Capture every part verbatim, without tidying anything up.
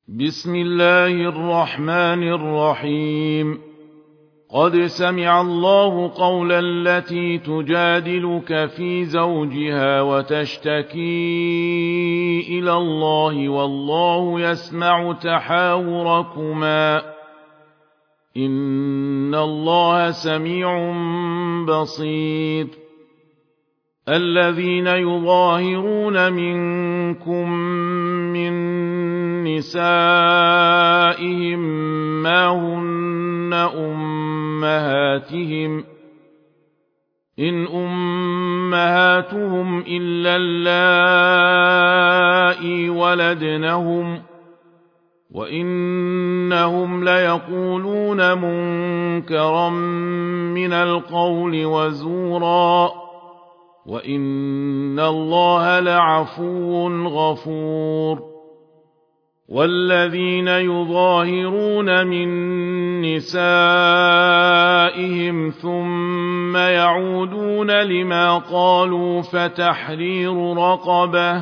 بسم الله الرحمن الرحيم. قد سمع الله قول التي تجادلك في زوجها وتشتكي إلى الله والله يسمع تحاوركما إن الله سميع بصير. الذين يظاهرون منكم من نسائهم ما هن أمهاتهم إن أمهاتهم إلا اللائي ولدنهم وإنهم ليقولون منكرا من القول وزورا وإن الله لعفو غفور. والذين يظاهرون من نسائهم ثم يعودون لما قالوا فتحرير رقبة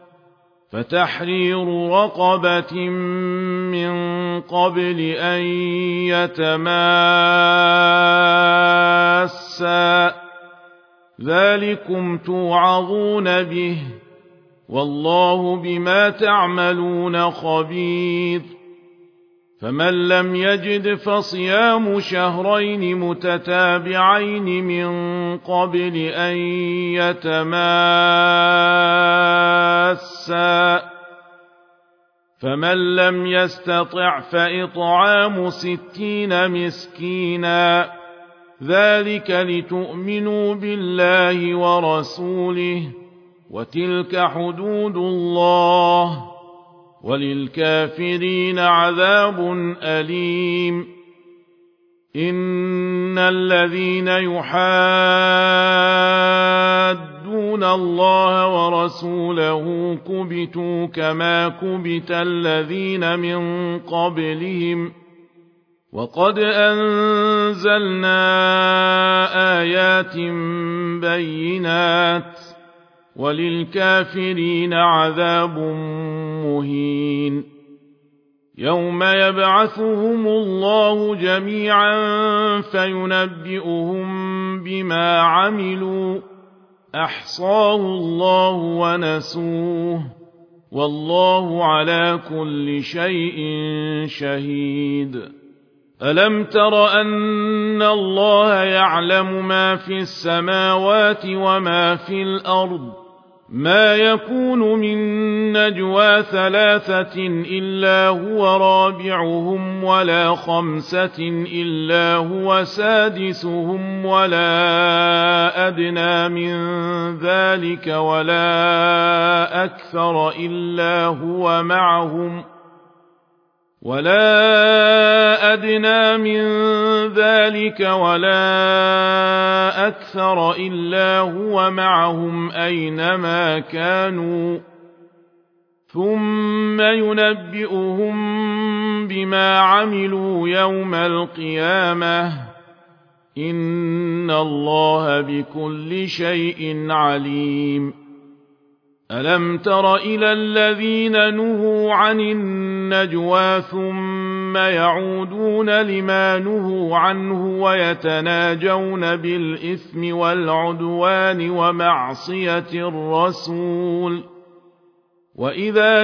فتحرير رقبة من قبل أن يتماسا ذلكم توعظون به والله بما تعملون خبير. فمن لم يجد فصيام شهرين متتابعين من قبل أن يتماسا فمن لم يستطع فإطعام ستين مسكينا ذلك لتؤمنوا بالله ورسوله وتلك حدود الله وللكافرين عذاب أليم. إن الذين يحادون الله ورسوله كبتوا كما كبت الذين من قبلهم وقد أنزلنا آيات بينات وللكافرين عذاب مهين. يوم يبعثهم الله جميعا فينبئهم بما عملوا أحصاه الله ونسوه والله على كل شيء شهيد. ألم تر أن الله يعلم ما في السماوات وما في الأرض ما يكون من نجوى ثلاثة إلا هو رابعهم ولا خمسة إلا هو سادسهم ولا أدنى من ذلك ولا أكثر إلا هو معهم ولا أدنى من ذلك ولا أكثر إلا هو معهم أينما كانوا ثم ينبئهم بما عملوا يوم القيامة إن الله بكل شيء عليم. ألم تر إلى الذين نهوا عن النجوى ثم يعودون لما نهوا عنه ويتناجون بالإثم والعدوان ومعصية الرسول وإذا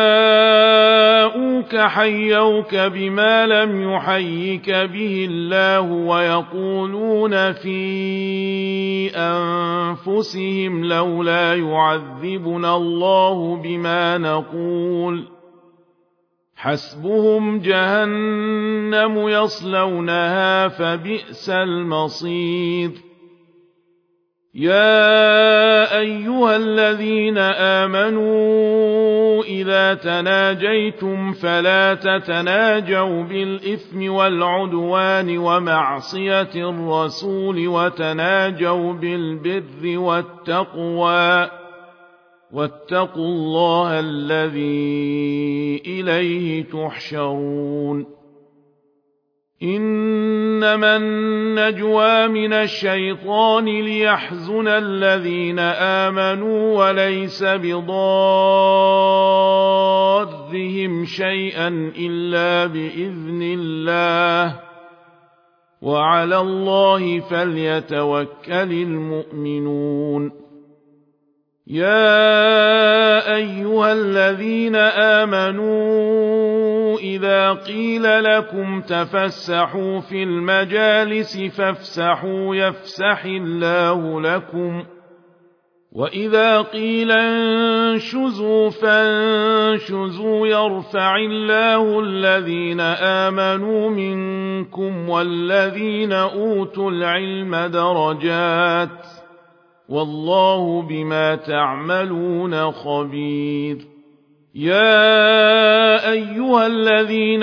جاءوك حيوك بما لم يحيك به الله ويقولون في أنفسهم لولا يعذبنا الله بما نقول حسبهم جهنم يصلونها فبئس المصير. يا أيها الذين آمنوا إذا تناجيتم فلا تتناجوا بالإثم والعدوان ومعصية الرسول وتناجوا بالبر والتقوى واتقوا الله الذي إليه تحشرون. إنما النجوى من الشيطان ليحزن الذين آمنوا وليس بضارهم شيئا إلا بإذن الله وعلى الله فليتوكل المؤمنون يا أيها الذين آمنوا إذا قيل لكم تفسحوا في المجالس فافسحوا يفسح الله لكم وإذا قيل انشزوا فانشزوا يرفع الله الذين آمنوا منكم والذين أوتوا العلم درجات والله بما تعملون خبير يا أيها الذين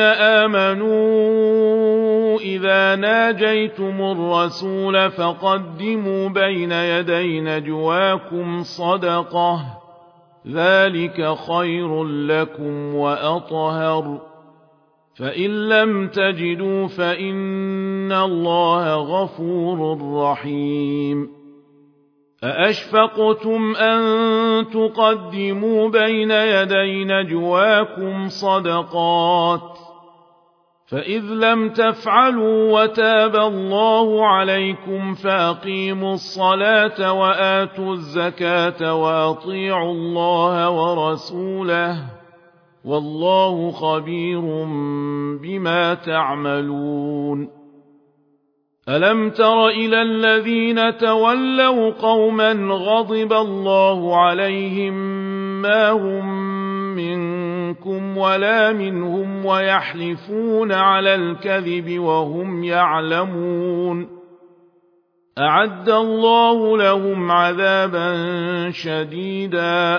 آمنوا إذا ناجيتم الرسول فقدموا بين يدي نجواكم صدقة ذلك خير لكم وأطهر فإن لم تجدوا فإن الله غفور رحيم أأشفقتم أن تقدموا بين يدي نجواكم صدقات فإذ لم تفعلوا وتاب الله عليكم فأقيموا الصلاة وآتوا الزكاة وأطيعوا الله ورسوله والله خبير بما تعملون ألم تر إلى الذين تولوا قوما غضب الله عليهم ما هم منكم ولا منهم ويحلفون على الكذب وهم يعلمون أعد الله لهم عذابا شديدا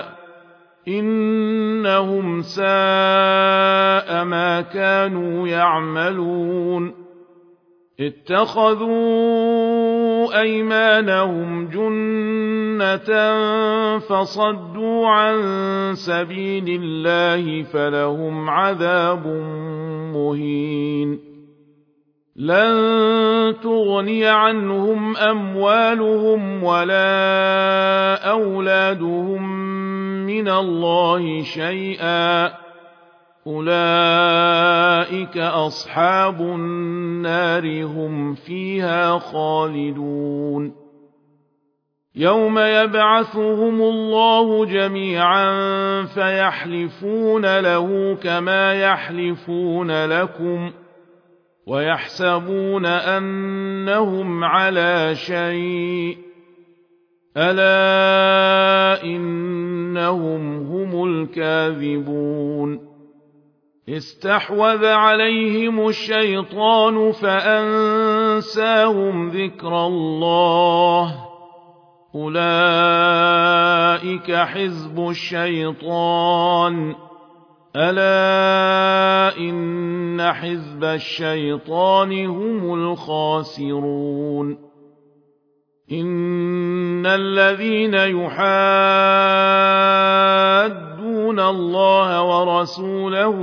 إنهم ساء ما كانوا يعملون اتخذوا أيمانهم جنة فصدوا عن سبيل الله فلهم عذاب مهين لن تغني عنهم أموالهم ولا أولادهم من الله شيئا أولئك أصحاب النار هم فيها خالدون يوم يبعثهم الله جميعا فيحلفون له كما يحلفون لكم ويحسبون أنهم على شيء ألا إنهم هم الكاذبون استحوذ عليهم الشيطان فأنساهم ذكر الله أولئك حزب الشيطان ألا إن حزب الشيطان هم الخاسرون إن الذين يحادون الله ورسوله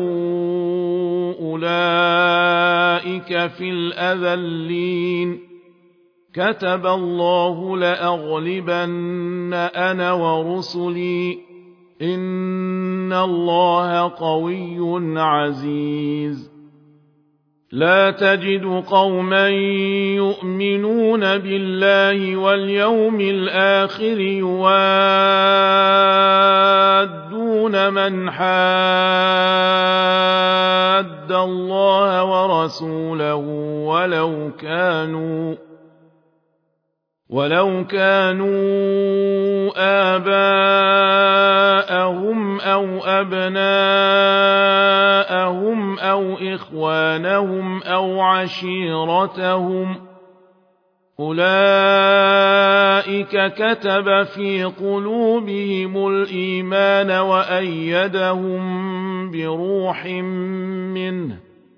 أولئك في الأذلين كتب الله لأغلبن أنا ورسلي إن الله قوي عزيز لا تجد قوما يؤمنون بالله واليوم الآخر يوادون من حاد الله ورسوله ولو كانوا ولو كانوا آباءهم أو أبناءهم أو إخوانهم أو عشيرتهم أولئك كتب في قلوبهم الإيمان وأيدهم بروح منه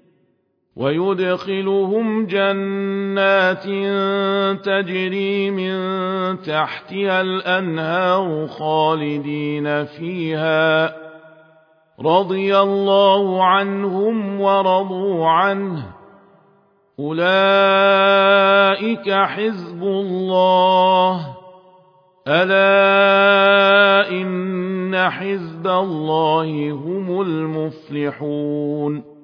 ويدخلهم جنات تجري من تحتها الأنهار خالدين فيها رضي الله عنهم ورضوا عنه أولئك حزب الله ألا إن حزب الله هم المفلحون